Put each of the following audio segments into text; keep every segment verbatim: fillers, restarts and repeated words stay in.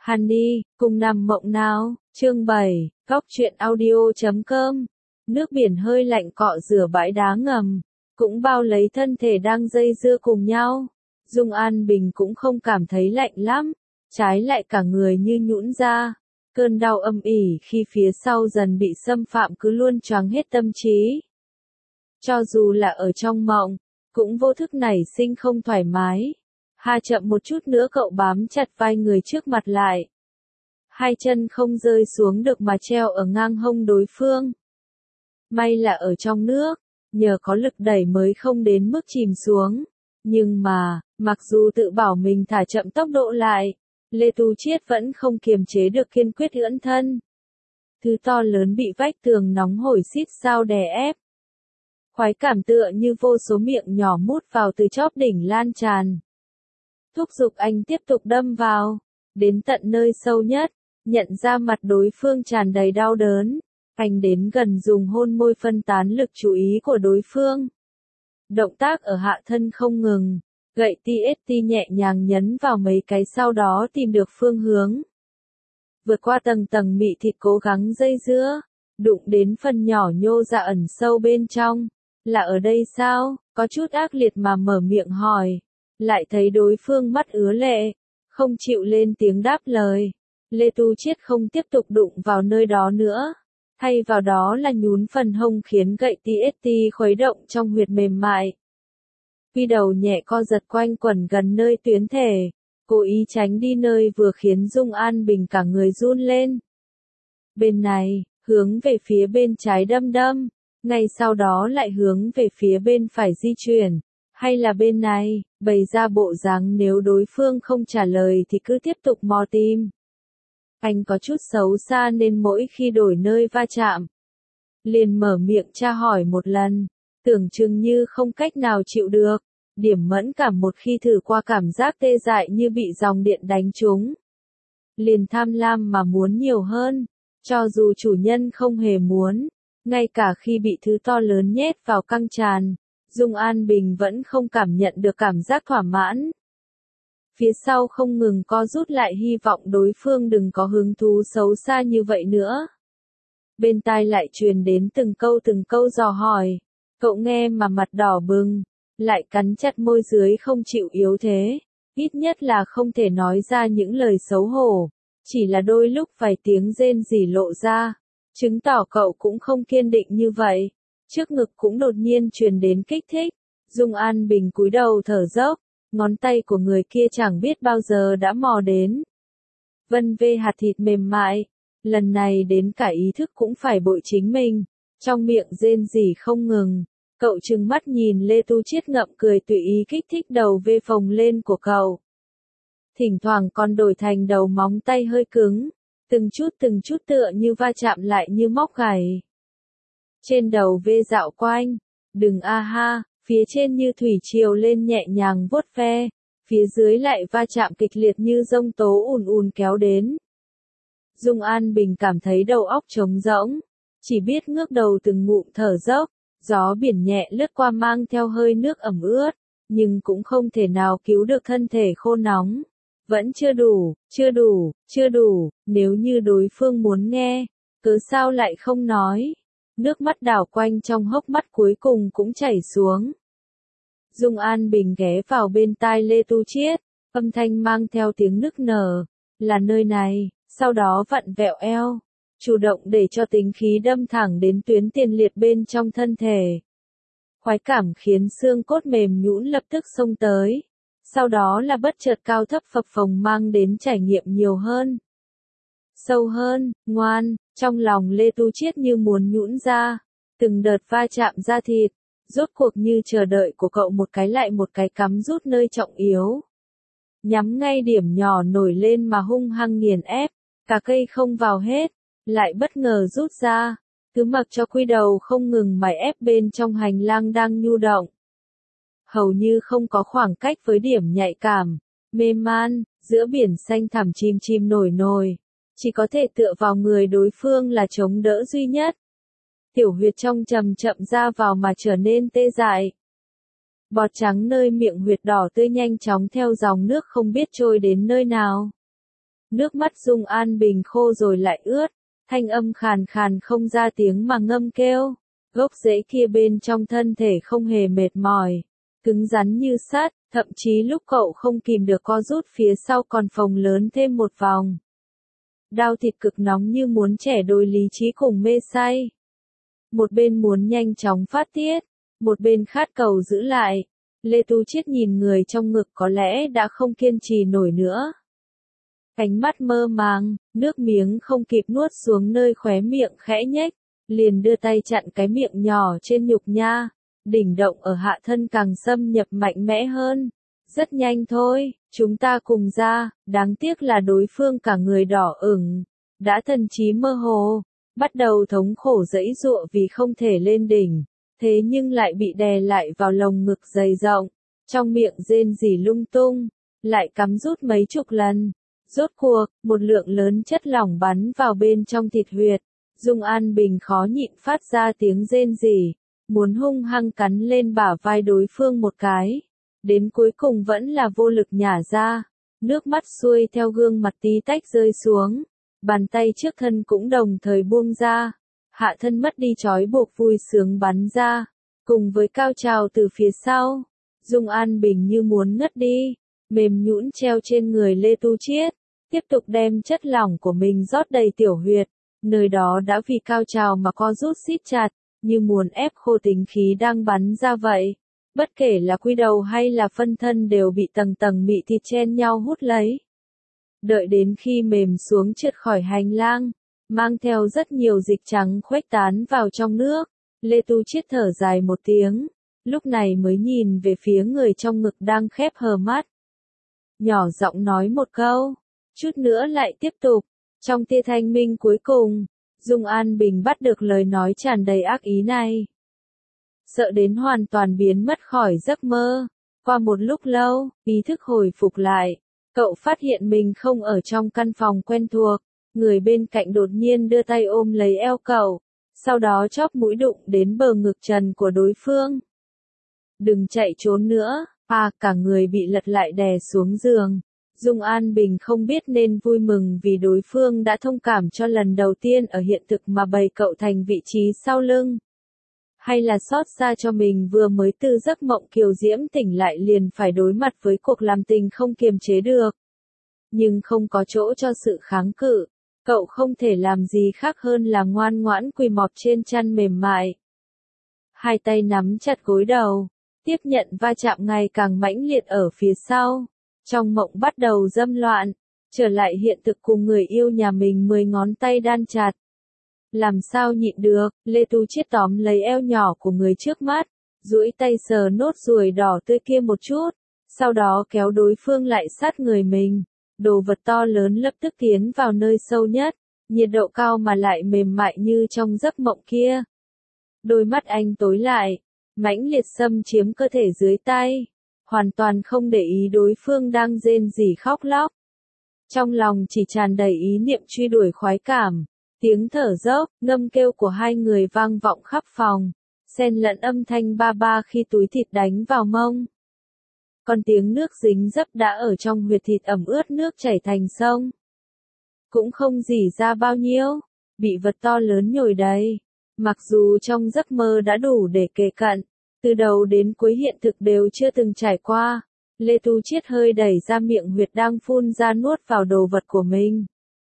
Honey, cùng nằm mộng nào, chương bảy, góc truyện audio.com. Nước biển hơi lạnh cọ rửa bãi đá ngầm, cũng bao lấy thân thể đang dây dưa cùng nhau. Dung An Bình cũng không cảm thấy lạnh lắm, trái lại cả người như nhũn ra. Cơn đau âm ỉ khi phía sau dần bị xâm phạm cứ luôn choáng hết tâm trí. Cho dù là ở trong mộng, cũng vô thức nảy sinh không thoải mái. Hà chậm một chút nữa cậu bám chặt vai người trước mặt lại. Hai chân không rơi xuống được mà treo ở ngang hông đối phương. May là ở trong nước, nhờ có lực đẩy mới không đến mức chìm xuống. Nhưng mà, mặc dù tự bảo mình thả chậm tốc độ lại, Lê Tu Chiết vẫn không kiềm chế được kiên quyết ưỡn thân. Thứ to lớn bị vách tường nóng hổi xít sao đè ép. Khoái cảm tựa như vô số miệng nhỏ mút vào từ chóp đỉnh lan tràn. Thúc giục anh tiếp tục đâm vào, đến tận nơi sâu nhất, nhận ra mặt đối phương tràn đầy đau đớn. Anh đến gần dùng hôn môi phân tán lực chú ý của đối phương. Động tác ở hạ thân không ngừng, gậy tê ét tê nhẹ nhàng nhấn vào mấy cái sau đó tìm được phương hướng. Vượt qua tầng tầng mị thịt cố gắng dây dưa, đụng đến phần nhỏ nhô ra ẩn sâu bên trong. Là ở đây sao? Có chút ác liệt mà mở miệng hỏi. Lại thấy đối phương mắt ứa lệ, không chịu lên tiếng đáp lời. Lê Tu Chiết không tiếp tục đụng vào nơi đó nữa. Thay vào đó là nhún phần hông khiến gậy tê ét tê khuấy động trong huyệt mềm mại. Quy đầu nhẹ co giật quanh quẩn gần nơi tuyến thể, cố ý tránh đi nơi vừa khiến Dung An Bình cả người run lên. Bên này, hướng về phía bên trái đâm đâm, ngay sau đó lại hướng về phía bên phải di chuyển. Hay là bên này, bày ra bộ dáng nếu đối phương không trả lời thì cứ tiếp tục mò tìm. Anh có chút xấu xa nên mỗi khi đổi nơi va chạm, liền mở miệng tra hỏi một lần, tưởng chừng như không cách nào chịu được. Điểm mẫn cảm một khi thử qua cảm giác tê dại như bị dòng điện đánh trúng. Liền tham lam mà muốn nhiều hơn, cho dù chủ nhân không hề muốn, ngay cả khi bị thứ to lớn nhét vào căng tràn. Dung An Bình vẫn không cảm nhận được cảm giác thỏa mãn. Phía sau không ngừng co rút lại hy vọng đối phương đừng có hứng thú xấu xa như vậy nữa. Bên tai lại truyền đến từng câu từng câu dò hỏi. Cậu nghe mà mặt đỏ bừng, lại cắn chặt môi dưới không chịu yếu thế. Ít nhất là không thể nói ra những lời xấu hổ. Chỉ là đôi lúc vài tiếng rên rỉ lộ ra, chứng tỏ cậu cũng không kiên định như vậy. Trước ngực cũng đột nhiên truyền đến kích thích. Dung An Bình cúi đầu thở dốc, ngón tay của người kia chẳng biết bao giờ đã mò đến. Vân vê hạt thịt mềm mại, lần này đến cả ý thức cũng phải bội chính mình, trong miệng rên rỉ không ngừng. Cậu trừng mắt nhìn Lê Tu Chiết ngậm cười tùy ý kích thích đầu vê phồng lên của cậu. Thỉnh thoảng còn đổi thành đầu móng tay hơi cứng, từng chút từng chút tựa như va chạm lại như móc gảy. Trên đầu vê dạo quanh, đừng a ha, phía trên như thủy triều lên nhẹ nhàng vuốt ve, phía dưới lại va chạm kịch liệt như dông tố ùn ùn kéo đến. Dung An Bình cảm thấy đầu óc trống rỗng, chỉ biết ngước đầu từng ngụm thở dốc, gió biển nhẹ lướt qua mang theo hơi nước ẩm ướt, nhưng cũng không thể nào cứu được thân thể khô nóng. Vẫn chưa đủ, chưa đủ, chưa đủ, nếu như đối phương muốn nghe, cớ sao lại không nói. Nước mắt đảo quanh trong hốc mắt cuối cùng cũng chảy xuống. Dung An Bình ghé vào bên tai Lê Tu Chiết, âm thanh mang theo tiếng nức nở, là nơi này, sau đó vặn vẹo eo, chủ động để cho tính khí đâm thẳng đến tuyến tiền liệt bên trong thân thể. Khoái cảm khiến xương cốt mềm nhũn lập tức xông tới, sau đó là bất chợt cao thấp phập phồng mang đến trải nghiệm nhiều hơn. Sâu hơn, ngoan, trong lòng Lê Tu Chiết như muốn nhũn ra, từng đợt va chạm da thịt, rốt cuộc như chờ đợi của cậu một cái lại một cái cắm rút nơi trọng yếu. Nhắm ngay điểm nhỏ nổi lên mà hung hăng nghiền ép, cả cây không vào hết, lại bất ngờ rút ra, cứ mặc cho quy đầu không ngừng mài ép bên trong hành lang đang nhu động. Hầu như không có khoảng cách với điểm nhạy cảm, mê man, giữa biển xanh thẳm chìm chìm nổi nổi. Chỉ có thể tựa vào người đối phương là chống đỡ duy nhất. Tiểu huyệt trong chậm chậm ra vào mà trở nên tê dại. Bọt trắng nơi miệng huyệt đỏ tươi nhanh chóng theo dòng nước không biết trôi đến nơi nào. Nước mắt Dung An Bình khô rồi lại ướt, thanh âm khàn khàn không ra tiếng mà ngâm kêu. Gốc rễ kia bên trong thân thể không hề mệt mỏi, cứng rắn như sắt, thậm chí lúc cậu không kìm được co rút phía sau còn phồng lớn thêm một vòng. Đau thịt cực nóng như muốn trẻ đôi lý trí cùng mê say. Một bên muốn nhanh chóng phát tiết, một bên khát cầu giữ lại. Lê Tu Chiết nhìn người trong ngực có lẽ đã không kiên trì nổi nữa. Cánh mắt mơ màng, nước miếng không kịp nuốt xuống nơi khóe miệng khẽ nhếch, liền đưa tay chặn cái miệng nhỏ trên nhục nha. Đỉnh động ở hạ thân càng xâm nhập mạnh mẽ hơn. Rất nhanh thôi, chúng ta cùng ra, đáng tiếc là đối phương cả người đỏ ửng, đã thần trí mơ hồ, bắt đầu thống khổ giãy giụa vì không thể lên đỉnh, thế nhưng lại bị đè lại vào lồng ngực dày rộng, trong miệng rên rỉ lung tung, lại cắm rút mấy chục lần. Rốt cuộc, một lượng lớn chất lỏng bắn vào bên trong thịt huyệt, Dung An Bình khó nhịn phát ra tiếng rên rỉ, muốn hung hăng cắn lên bả vai đối phương một cái. Đến cuối cùng vẫn là vô lực nhả ra, nước mắt xuôi theo gương mặt tí tách rơi xuống, bàn tay trước thân cũng đồng thời buông ra, hạ thân mất đi trói buộc vui sướng bắn ra, cùng với cao trào từ phía sau, Dung An Bình như muốn ngất đi, mềm nhũn treo trên người Lê Tu Chiết, tiếp tục đem chất lỏng của mình rót đầy tiểu huyệt, nơi đó đã vì cao trào mà co rút siết chặt, như muốn ép khô tính khí đang bắn ra vậy. Bất kể là quy đầu hay là phân thân đều bị tầng tầng mị thịt chen nhau hút lấy. Đợi đến khi mềm xuống trượt khỏi hành lang, mang theo rất nhiều dịch trắng khuếch tán vào trong nước, Lê Tu Chiết thở dài một tiếng, lúc này mới nhìn về phía người trong ngực đang khép hờ mắt. Nhỏ giọng nói một câu, chút nữa lại tiếp tục, trong tia thanh minh cuối cùng, Dung An Bình bắt được lời nói tràn đầy ác ý này. Sợ đến hoàn toàn biến mất khỏi giấc mơ. Qua một lúc lâu, ý thức hồi phục lại, cậu phát hiện mình không ở trong căn phòng quen thuộc, người bên cạnh đột nhiên đưa tay ôm lấy eo cậu, sau đó chóp mũi đụng đến bờ ngực trần của đối phương. Đừng chạy trốn nữa, à cả người bị lật lại đè xuống giường. Dung An Bình không biết nên vui mừng vì đối phương đã thông cảm cho lần đầu tiên ở hiện thực mà bày cậu thành vị trí sau lưng. Hay là xót xa cho mình vừa mới từ giấc mộng kiều diễm tỉnh lại liền phải đối mặt với cuộc làm tình không kiềm chế được. Nhưng không có chỗ cho sự kháng cự, cậu không thể làm gì khác hơn là ngoan ngoãn quỳ mọp trên chăn mềm mại. Hai tay nắm chặt gối đầu, tiếp nhận va chạm ngày càng mãnh liệt ở phía sau. Trong mộng bắt đầu dâm loạn, trở lại hiện thực cùng người yêu nhà mình mười ngón tay đan chặt. Làm sao nhịn được, Lê Tu Chiết tóm lấy eo nhỏ của người trước mắt, duỗi tay sờ nốt ruồi đỏ tươi kia một chút, sau đó kéo đối phương lại sát người mình. Đồ vật to lớn lập tức tiến vào nơi sâu nhất, nhiệt độ cao mà lại mềm mại như trong giấc mộng kia. Đôi mắt anh tối lại, mãnh liệt xâm chiếm cơ thể dưới tay, hoàn toàn không để ý đối phương đang rên rỉ khóc lóc. Trong lòng chỉ tràn đầy ý niệm truy đuổi khoái cảm. Tiếng thở dốc, ngâm kêu của hai người vang vọng khắp phòng, xen lẫn âm thanh ba ba khi túi thịt đánh vào mông. Còn tiếng nước dính dấp đã ở trong huyệt thịt ẩm ướt nước chảy thành sông. Cũng không rỉ ra bao nhiêu, bị vật to lớn nhồi đầy. Mặc dù trong giấc mơ đã đủ để kề cận, từ đầu đến cuối hiện thực đều chưa từng trải qua, Lê Tu Chiết hơi đẩy ra miệng huyệt đang phun ra nuốt vào đồ vật của mình.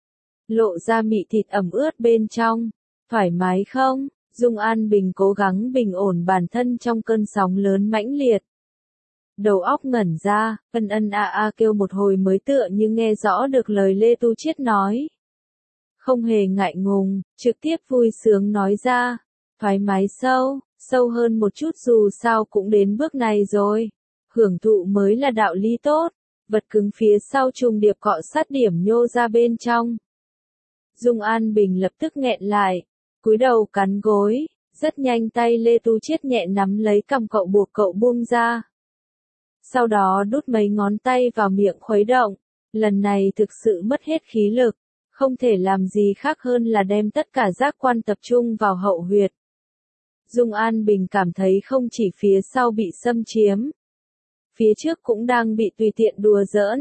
Lộ ra mị thịt ẩm ướt bên trong, thoải mái không? Dung An Bình cố gắng bình ổn bản thân trong cơn sóng lớn mãnh liệt. Đầu óc ngẩn ra, ân ân a a kêu một hồi mới tựa như nghe rõ được lời Lê Tu Chiết nói. Không hề ngại ngùng, trực tiếp vui sướng nói ra, thoải mái sâu, sâu hơn một chút dù sao cũng đến bước này rồi. Hưởng thụ mới là đạo lý tốt, vật cứng phía sau trùng điệp cọ sát điểm nhô ra bên trong. Dung An Bình lập tức nghẹn lại, cúi đầu cắn gối, rất nhanh tay Lê Tu Chiết nhẹ nắm lấy cằm cậu buộc cậu buông ra. Sau đó đút mấy ngón tay vào miệng khuấy động, lần này thực sự mất hết khí lực, không thể làm gì khác hơn là đem tất cả giác quan tập trung vào hậu huyệt. Dung An Bình cảm thấy không chỉ phía sau bị xâm chiếm, phía trước cũng đang bị tùy tiện đùa giỡn,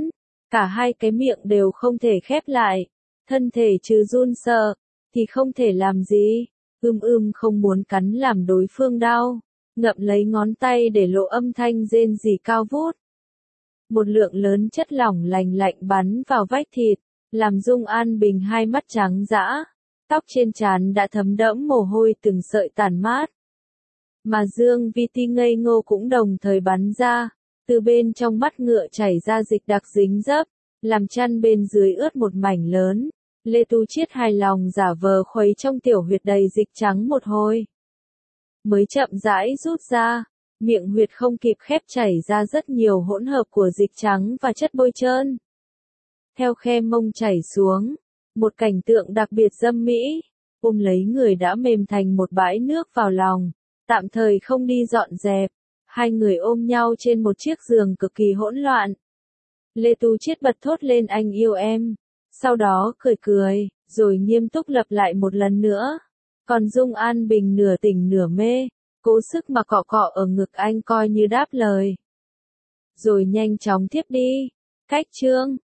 Cả hai cái miệng đều không thể khép lại. Thân thể trừ run sợ, thì không thể làm gì. Ưm ưm không muốn cắn làm đối phương đau. Ngậm lấy ngón tay để lộ âm thanh rên rỉ cao vút. Một lượng lớn chất lỏng lành lạnh bắn vào vách thịt, làm Dung An Bình hai mắt trắng dã. Tóc trên trán đã thấm đẫm mồ hôi từng sợi tản mát. Mà Dương Vi Ti ngây ngô cũng đồng thời bắn ra, từ bên trong mắt ngựa chảy ra dịch đặc dính dấp, làm chăn bên dưới ướt một mảnh lớn. Lê Tu Chiết hài lòng giả vờ khuấy trong tiểu huyệt đầy dịch trắng một hồi. Mới chậm rãi rút ra, miệng huyệt không kịp khép chảy ra rất nhiều hỗn hợp của dịch trắng và chất bôi trơn. Theo khe mông chảy xuống, một cảnh tượng đặc biệt dâm mỹ, ôm lấy người đã mềm thành một bãi nước vào lòng, tạm thời không đi dọn dẹp, hai người ôm nhau trên một chiếc giường cực kỳ hỗn loạn. Lê Tu Chiết bật thốt lên anh yêu em, sau đó cười cười, rồi nghiêm túc lặp lại một lần nữa. Còn Dung An Bình nửa tỉnh nửa mê, cố sức mà cọ cọ ở ngực anh coi như đáp lời. Rồi nhanh chóng tiếp đi. Cách chương